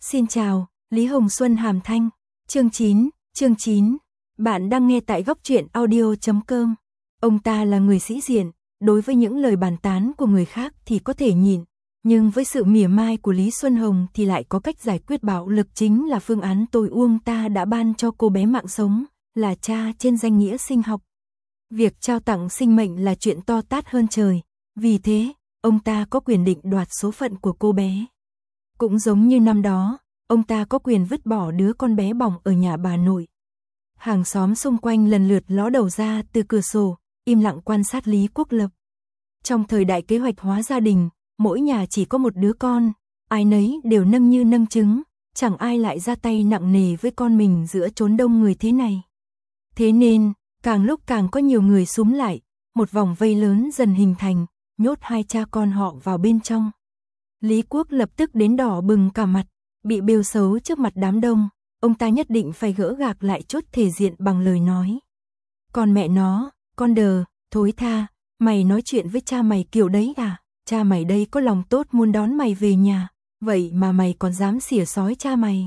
Xin chào, Lý Hồng Xuân Hàm Thanh. Chương 9. Bạn đang nghe tại góc truyện audio.com. Ông ta là người sĩ diện, đối với những lời bàn tán của người khác thì có thể nhịn, nhưng với sự mỉa mai của Lý Xuân Hồng thì lại có cách giải quyết bạo lực, chính là phương án tối ông ta đã ban cho cô bé mạng sống, là cha trên danh nghĩa sinh học. Việc trao tặng sinh mệnh là chuyện to tát hơn trời, vì thế, ông ta có quyền định đoạt số phận của cô bé. Cũng giống như năm đó, ông ta có quyền vứt bỏ đứa con bé bỏng ở nhà bà nội. Hàng xóm xung quanh lần lượt ló đầu ra từ cửa sổ, im lặng quan sát Lý Quốc Lập. Trong thời đại kế hoạch hóa gia đình, mỗi nhà chỉ có một đứa con, ai nấy đều nâng như nâng trứng, chẳng ai lại ra tay nặng nề với con mình giữa chốn đông người thế này. Thế nên, càng lúc càng có nhiều người xúm lại, một vòng vây lớn dần hình thành, nhốt hai cha con họ vào bên trong. Lý Quốc lập tức đến đỏ bừng cả mặt, bị bêu xấu trước mặt đám đông, ông ta nhất định phải gỡ gạc lại chút thể diện bằng lời nói. Còn mẹ nó, con đờ, thối tha, mày nói chuyện với cha mày kiểu đấy à? Cha mày đây có lòng tốt muốn đón mày về nhà, vậy mà mày còn dám xỉa xói cha mày.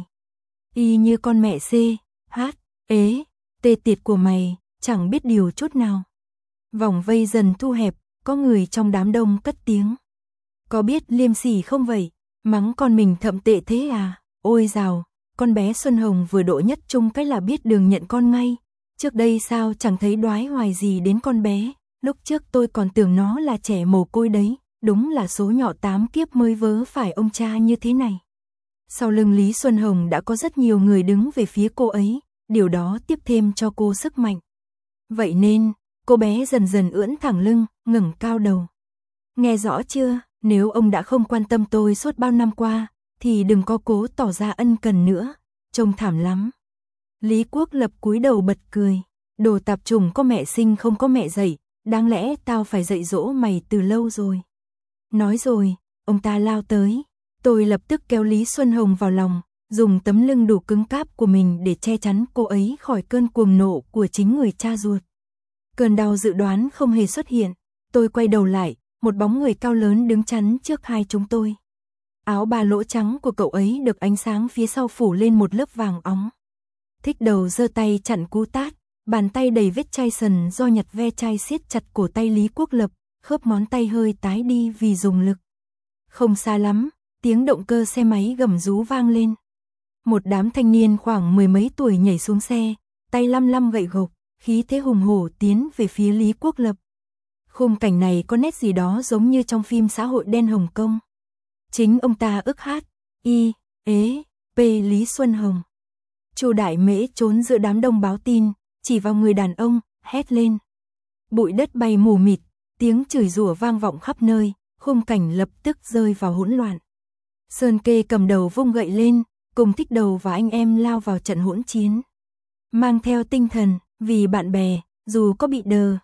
Y như con mẹ C, H, ế, tê tiệt của mày, chẳng biết điều chút nào. Vòng vây dần thu hẹp, có người trong đám đông cất tiếng. Có biết liêm sỉ không vậy? Mắng con mình thậm tệ thế à? Ôi dào, con bé Xuân Hồng vừa độ nhất trung cái là biết đường nhận con ngay. Trước đây sao chẳng thấy đoái hoài gì đến con bé, lúc trước tôi còn tưởng nó là trẻ mồ côi đấy, đúng là số nhỏ 8 kiếp mới vớ phải ông cha như thế này. Sau lưng Lý Xuân Hồng đã có rất nhiều người đứng về phía cô ấy, điều đó tiếp thêm cho cô sức mạnh. Vậy nên, cô bé dần dần ưỡn thẳng lưng, ngẩng cao đầu. Nghe rõ chưa? Nếu ông đã không quan tâm tôi suốt bao năm qua, thì đừng có cố tỏ ra ân cần nữa, trông thảm lắm. Lý Quốc Lập cúi đầu bật cười, đồ tạp chủng có mẹ sinh không có mẹ dạy, đáng lẽ tao phải dạy dỗ mày từ lâu rồi. Nói rồi, ông ta lao tới, tôi lập tức kéo Lý Xuân Hồng vào lòng, dùng tấm lưng đủ cứng cáp của mình để che chắn cô ấy khỏi cơn cuồng nộ của chính người cha ruột. Cơn đau dự đoán không hề xuất hiện, tôi quay đầu lại, một bóng người cao lớn đứng chắn trước hai chúng tôi. Áo ba lỗ trắng của cậu ấy được ánh sáng phía sau phủ lên một lớp vàng óng. Thích Đầu giơ tay chặn cú tát, bàn tay đầy vết chai sần do nhặt ve chai siết chặt cổ tay Lý Quốc Lập, khớp ngón tay hơi tái đi vì dùng lực. Không xa lắm, tiếng động cơ xe máy gầm rú vang lên. Một đám thanh niên khoảng mười mấy tuổi nhảy xuống xe, tay lăm lăm gậy gộc, khí thế hùng hổ tiến về phía Lý Quốc Lập. Khung cảnh này có nét gì đó giống như trong phim xã hội đen Hồng Kông. Chính ông ta ức hát, y, ế, p Lý Xuân Hồng. Chu Đại Mễ trốn giữa đám đông báo tin, chỉ vào người đàn ông, hét lên. Bụi đất bay mù mịt, tiếng chửi rủa vang vọng khắp nơi, khung cảnh lập tức rơi vào hỗn loạn. Sơn Kê cầm đầu vung gậy lên, cùng Thích Đầu và anh em lao vào trận hỗn chiến. Mang theo tinh thần, vì bạn bè, dù có bị đờ,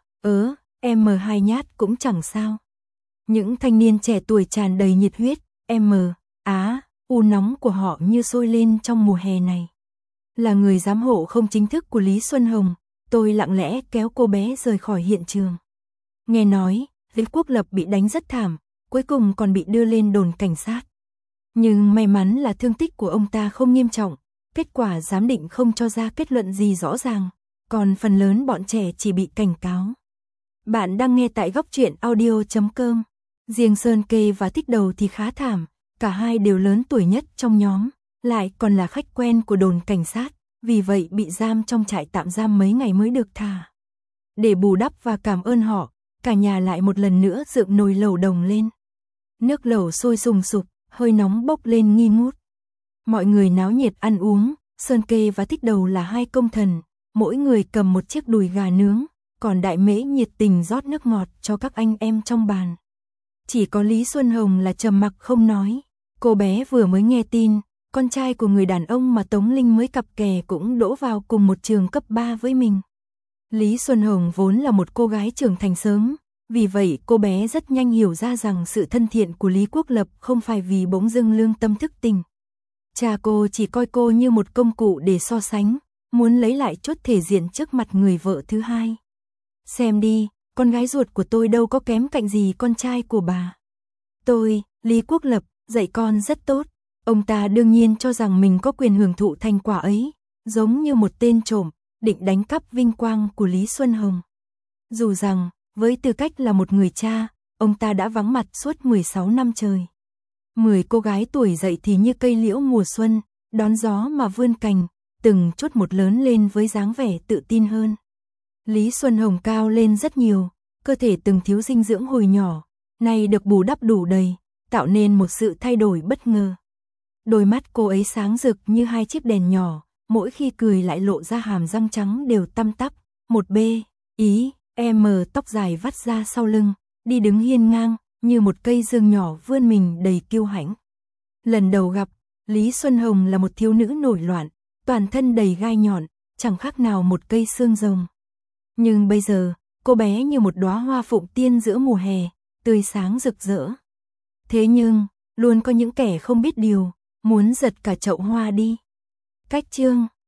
M2 nhát cũng chẳng sao. Những thanh niên trẻ tuổi tràn đầy nhiệt huyết, U nóng của họ như sôi lên trong mùa hè này. Là người giám hộ không chính thức của Lý Xuân Hồng, tôi lặng lẽ kéo cô bé rời khỏi hiện trường. Nghe nói, Lý Quốc Lập bị đánh rất thảm, cuối cùng còn bị đưa lên đồn cảnh sát. Nhưng may mắn là thương tích của ông ta không nghiêm trọng, kết quả giám định không cho ra kết luận gì rõ ràng, còn phần lớn bọn trẻ chỉ bị cảnh cáo. Bạn đang nghe tại góc truyện audio.com. Riêng Sơn Kê và Thích Đầu thì khá thảm, cả hai đều lớn tuổi nhất trong nhóm, lại còn là khách quen của đồn cảnh sát, vì vậy bị giam trong trại tạm giam mấy ngày mới được thả. Để bù đắp và cảm ơn họ, cả nhà lại một lần nữa dựng nồi lẩu đồng lên. Nước lẩu sôi sùng sục, hơi nóng bốc lên nghi ngút. Mọi người náo nhiệt ăn uống, Sơn Kê và Thích Đầu là hai công thần, mỗi người cầm một chiếc đùi gà nướng, còn Đại Mễ nhiệt tình rót nước ngọt cho các anh em trong bàn. Chỉ có Lý Xuân Hồng là trầm mặc không nói, cô bé vừa mới nghe tin, con trai của người đàn ông mà Tống Linh mới cặp kè cũng đỗ vào cùng một trường cấp 3 với mình. Lý Xuân Hồng vốn là một cô gái trưởng thành sớm, vì vậy cô bé rất nhanh hiểu ra rằng sự thân thiện của Lý Quốc Lập không phải vì bỗng dưng lương tâm thức tỉnh. Cha cô chỉ coi cô như một công cụ để so sánh, muốn lấy lại chút thể diện trước mặt người vợ thứ hai. Xem đi, con gái ruột của tôi đâu có kém cạnh gì con trai của bà. Tôi, Lý Quốc Lập, dạy con rất tốt. Ông ta đương nhiên cho rằng mình có quyền hưởng thụ thành quả ấy, giống như một tên trộm, định đánh cắp vinh quang của Lý Xuân Hồng. Dù rằng, với tư cách là một người cha, ông ta đã vắng mặt suốt 16 năm trời. 10 cô gái tuổi dậy thì như cây liễu mùa xuân, đón gió mà vươn cành, từng chút một lớn lên với dáng vẻ tự tin hơn. Lý Xuân Hồng cao lên rất nhiều, cơ thể từng thiếu dinh dưỡng hồi nhỏ, nay được bù đắp đủ đầy, tạo nên một sự thay đổi bất ngờ. Đôi mắt cô ấy sáng rực như hai chiếc đèn nhỏ, mỗi khi cười lại lộ ra hàm răng trắng đều tăm tắp, một B, ý, M tóc dài vắt ra sau lưng, đi đứng hiên ngang, như một cây dương nhỏ vươn mình đầy kiêu hãnh. Lần đầu gặp, Lý Xuân Hồng là một thiếu nữ nổi loạn, toàn thân đầy gai nhọn, chẳng khác nào một cây xương rồng. Nhưng bây giờ, cô bé như một đóa hoa phụng tiên giữa mùa hè, tươi sáng rực rỡ. Thế nhưng, luôn có những kẻ không biết điều, muốn giật cả chậu hoa đi. Cách chương